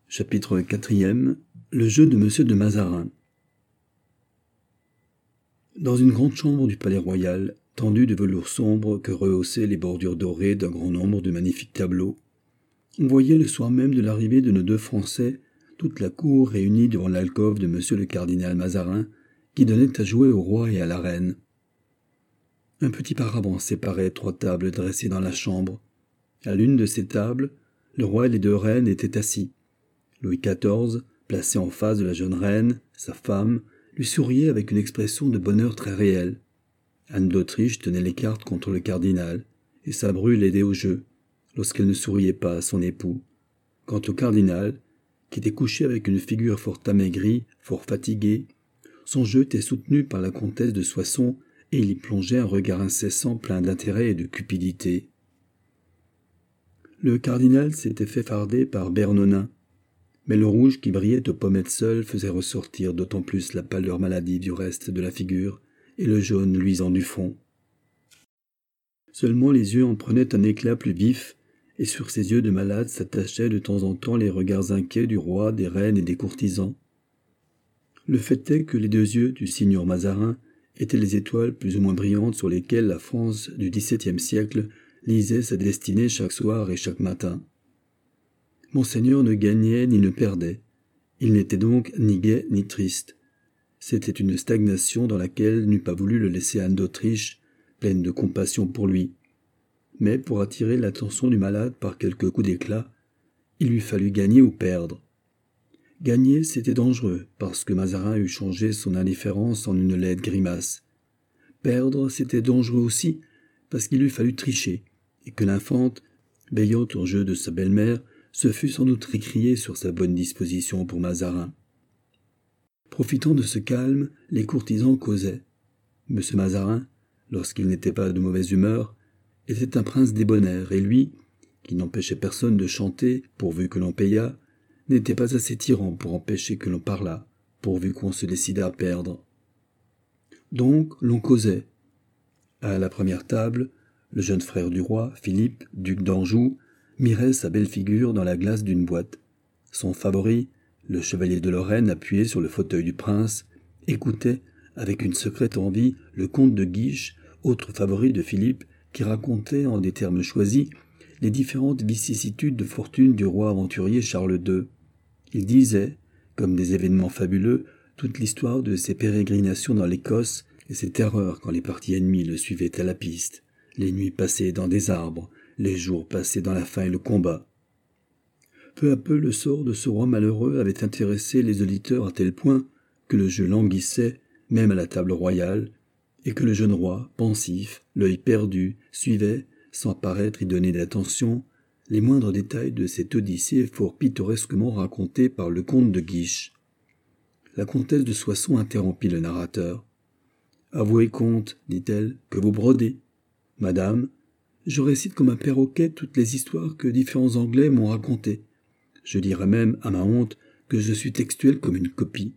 Chapitre 4. Le jeu de Monsieur de Mazarin. Dans une grande chambre du palais royal, tendue de velours sombre que rehaussaient les bordures dorées d'un grand nombre de magnifiques tableaux, on voyait le soir même de l'arrivée de nos deux Français toute la cour réunie devant l'alcôve de Monsieur le cardinal Mazarin, qui donnait à jouer au roi et à la reine. Un petit paravent séparait 3 tables dressées dans la chambre. À l'une de ces tables, le roi et les 2 reines étaient assis. Louis XIV, placé en face de la jeune reine, sa femme, lui souriait avec une expression de bonheur très réelle. Anne d'Autriche tenait les cartes contre le cardinal, et sa bru l'aidait au jeu, lorsqu'elle ne souriait pas à son époux. Quant au cardinal, qui était couché avec une figure fort amaigrie, fort fatiguée, son jeu était soutenu par la comtesse de Soissons, et il y plongeait un regard incessant plein d'intérêt et de cupidité. Le cardinal s'était fait farder par Bernonin, mais le rouge qui brillait aux pommettes seules faisait ressortir d'autant plus la pâleur maladive du reste de la figure et le jaune luisant du front. Seulement les yeux en prenaient un éclat plus vif, et sur ces yeux de malade s'attachaient de temps en temps les regards inquiets du roi, des reines et des courtisans. Le fait est que les 2 yeux du signor Mazarin étaient les étoiles plus ou moins brillantes sur lesquelles la France du XVIIe siècle lisait sa destinée chaque soir et chaque matin. Monseigneur ne gagnait ni ne perdait. Il n'était donc ni gai ni triste. C'était une stagnation dans laquelle n'eût pas voulu le laisser Anne d'Autriche, pleine de compassion pour lui. Mais pour attirer l'attention du malade par quelques coups d'éclat, il lui fallut gagner ou perdre. Gagner, c'était dangereux, parce que Mazarin eût changé son indifférence en une laide grimace. Perdre, c'était dangereux aussi, parce qu'il eût fallu tricher, et que l'infante, veillant au jeu de sa belle-mère, se fût sans doute récriée sur sa bonne disposition pour Mazarin. Profitant de ce calme, les courtisans causaient. M. Mazarin, lorsqu'il n'était pas de mauvaise humeur, était un prince débonnaire, et lui, qui n'empêchait personne de chanter, pourvu que l'on payât, n'était pas assez tyran pour empêcher que l'on parlât, pourvu qu'on se décidât à perdre. Donc l'on causait. À la première table, le jeune frère du roi, Philippe, duc d'Anjou, mirait sa belle figure dans la glace d'une boîte. Son favori, le chevalier de Lorraine, appuyé sur le fauteuil du prince, écoutait, avec une secrète envie, le comte de Guiche, autre favori de Philippe, qui racontait, en des termes choisis, les différentes vicissitudes de fortune du roi aventurier Charles II. Il disait, comme des événements fabuleux, toute l'histoire de ses pérégrinations dans l'Écosse et ses terreurs quand les partis ennemis le suivaient à la piste, les nuits passées dans des arbres, les jours passés dans la faim et le combat. Peu à peu, le sort de ce roi malheureux avait intéressé les auditeurs à tel point que le jeu languissait, même à la table royale, et que le jeune roi, pensif, l'œil perdu, suivait, sans paraître y donner d'attention, les moindres détails de cette odyssée fort pittoresquement racontée par le comte de Guiche. La comtesse de Soissons interrompit le narrateur. « Avouez, comte, dit-elle, que vous brodez. Madame, je récite comme un perroquet toutes les histoires que différents Anglais m'ont racontées. Je dirais même, à ma honte, que je suis textuel comme une copie.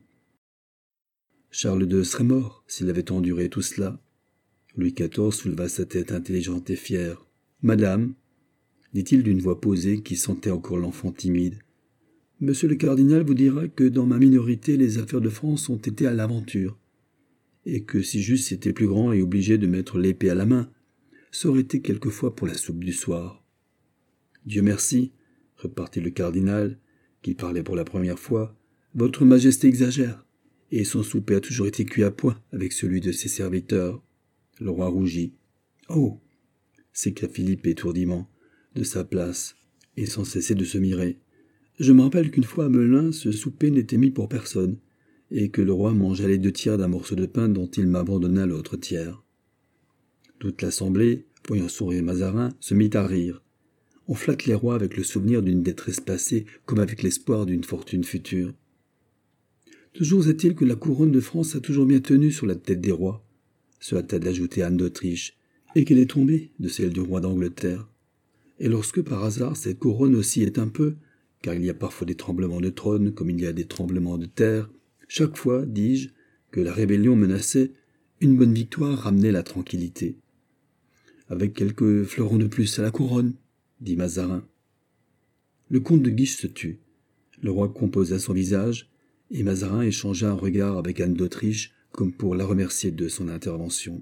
Charles II serait mort s'il avait enduré tout cela. » Louis XIV souleva sa tête intelligente et fière. « Madame, dit-il d'une voix posée qui sentait encore l'enfant timide, Monsieur le cardinal vous dira que dans ma minorité les affaires de France ont été à l'aventure, et que si j'eusse été plus grand et obligé de mettre l'épée à la main, ça aurait été quelquefois pour la soupe du soir. »« Dieu merci, repartit le cardinal, qui parlait pour la première fois, votre majesté exagère, et son souper a toujours été cuit à point avec celui de ses serviteurs. » Le roi rougit. « Oh !» s'écria Philippe étourdiment, de sa place, et sans cesser de se mirer. « Je me rappelle qu'une fois à Melun, ce souper n'était mis pour personne, et que le roi mangea les 2 tiers d'un morceau de pain dont il m'abandonna l'autre tiers. » Toute l'assemblée, voyant sourire Mazarin, se mit à rire. On flatte les rois avec le souvenir d'une détresse passée comme avec l'espoir d'une fortune future. Toujours est-il que la couronne de France a toujours bien tenu sur la tête des rois, se hâta d'ajouter Anne d'Autriche, et qu'elle est tombée de celle du roi d'Angleterre. Et lorsque par hasard cette couronne oscille un peu, car il y a parfois des tremblements de trône comme il y a des tremblements de terre, chaque fois, dis-je, que la rébellion menaçait, une bonne victoire ramenait la tranquillité. « Avec quelques fleurons de plus à la couronne, dit Mazarin. Le comte de Guiche se tut. Le roi composa son visage, et Mazarin échangea un regard avec Anne d'Autriche comme pour la remercier de son intervention.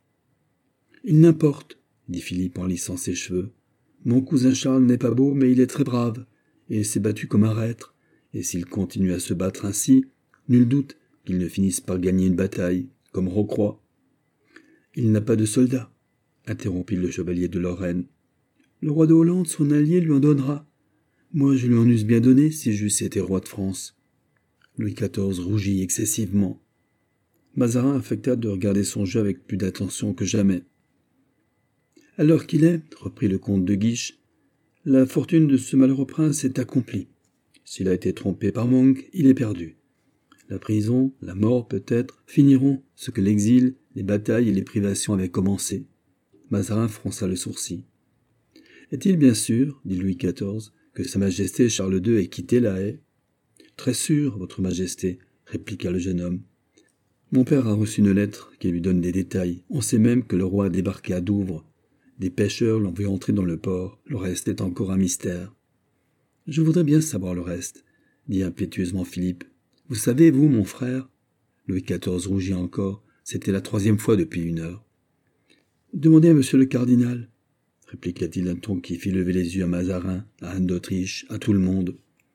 « Il n'importe, dit Philippe en lissant ses cheveux. Mon cousin Charles n'est pas beau, mais il est très brave, et il s'est battu comme un reître, et s'il continue à se battre ainsi, nul doute qu'il ne finisse par gagner une bataille, comme Rocroi. »« Il n'a pas de soldats, interrompit le chevalier de Lorraine. Le roi de Hollande, son allié, lui en donnera. Moi, je lui en eusse bien donné si j'eusse été roi de France. » Louis XIV rougit excessivement. Mazarin affecta de regarder son jeu avec plus d'attention que jamais. « À l'heure qu'il est, reprit le comte de Guiche, la fortune de ce malheureux prince est accomplie. S'il a été trompé par Monk, il est perdu. La prison, la mort peut-être, finiront ce que l'exil, les batailles et les privations avaient commencé. » Mazarin fronça le sourcil. « Est-il bien sûr, dit Louis XIV, que Sa Majesté Charles II ait quitté La Haye ? » ?»« Très sûr, Votre Majesté, répliqua le jeune homme. Mon père a reçu une lettre qui lui donne des détails. On sait même que le roi a débarqué à Douvres. Des pêcheurs l'ont vu entrer dans le port. Le reste est encore un mystère. »« Je voudrais bien savoir le reste, dit impétueusement Philippe. Vous savez, vous, mon frère ?» Louis XIV rougit encore. C'était la 3e fois depuis 1 heure. « Demandez à monsieur le cardinal, répliqua-t-il d'un ton qui fit lever les yeux à Mazarin, à Anne d'Autriche, à tout le monde.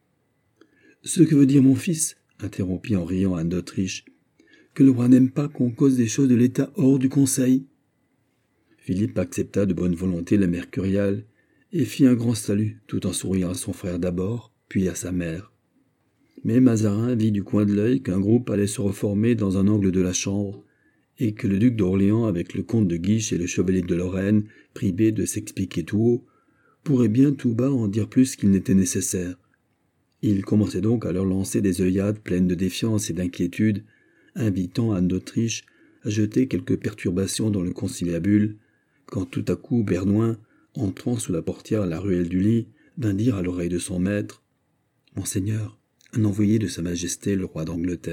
« Ce que veut dire mon fils, interrompit en riant Anne d'Autriche, que le roi n'aime pas qu'on cause des choses de l'État hors du conseil. » Philippe accepta de bonne volonté la mercuriale et fit un grand salut, tout en souriant à son frère d'abord, puis à sa mère. Mais Mazarin vit du coin de l'œil qu'un groupe allait se reformer dans un angle de la chambre, et que le duc d'Orléans, avec le comte de Guiche et le chevalier de Lorraine, privés de s'expliquer tout haut, pourrait bien tout bas en dire plus qu'il n'était nécessaire. Il commençait donc à leur lancer des œillades pleines de défiance et d'inquiétude, invitant Anne d'Autriche à jeter quelques perturbations dans le conciliabule, quand tout à coup Bernoin, entrant sous la portière à la ruelle du lit, vint dire à l'oreille de son maître « Monseigneur, un envoyé de Sa Majesté le roi d'Angleterre. »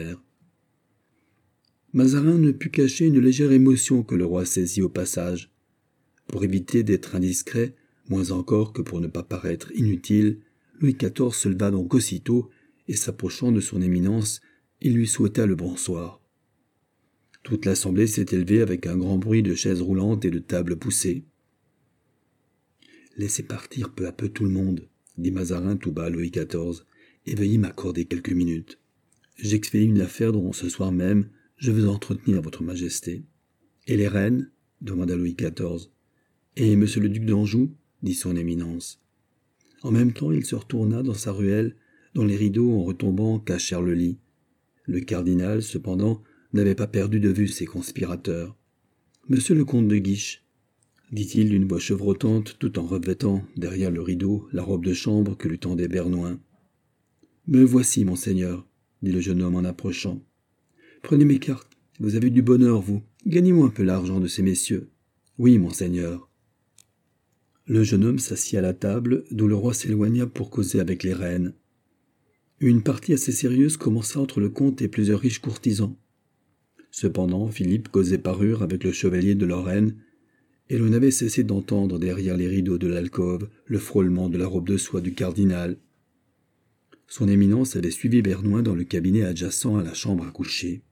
Mazarin ne put cacher une légère émotion que le roi saisit au passage. Pour éviter d'être indiscret, moins encore que pour ne pas paraître inutile, Louis XIV se leva donc aussitôt et, s'approchant de son éminence, il lui souhaita le bonsoir. Toute l'assemblée s'est élevée avec un grand bruit de chaises roulantes et de tables poussées. « Laissez partir peu à peu tout le monde, » dit Mazarin tout bas à Louis XIV, « et veuillez m'accorder quelques minutes. J'expédie une affaire dont ce soir même je veux entretenir votre majesté. »« Et les reines ?» demanda Louis XIV. « Et monsieur le duc d'Anjou ?» dit son éminence. En même temps, il se retourna dans sa ruelle, dont les rideaux, en retombant, cachèrent le lit. Le cardinal, cependant, n'avait pas perdu de vue ses conspirateurs. « Monsieur le comte de Guiche, » dit-il d'une voix chevrotante, tout en revêtant, derrière le rideau, la robe de chambre que lui tendait Bernoin. « Me voici, monseigneur, » dit le jeune homme en approchant. « Prenez mes cartes, vous avez du bonheur, vous. Gagnez-moi un peu l'argent de ces messieurs. »« Oui, monseigneur. » Le jeune homme s'assit à la table, d'où le roi s'éloigna pour causer avec les reines. Une partie assez sérieuse commença entre le comte et plusieurs riches courtisans. Cependant, Philippe causait parure avec le chevalier de Lorraine, et l'on avait cessé d'entendre derrière les rideaux de l'alcôve le frôlement de la robe de soie du cardinal. Son éminence avait suivi Bernoin dans le cabinet adjacent à la chambre à coucher.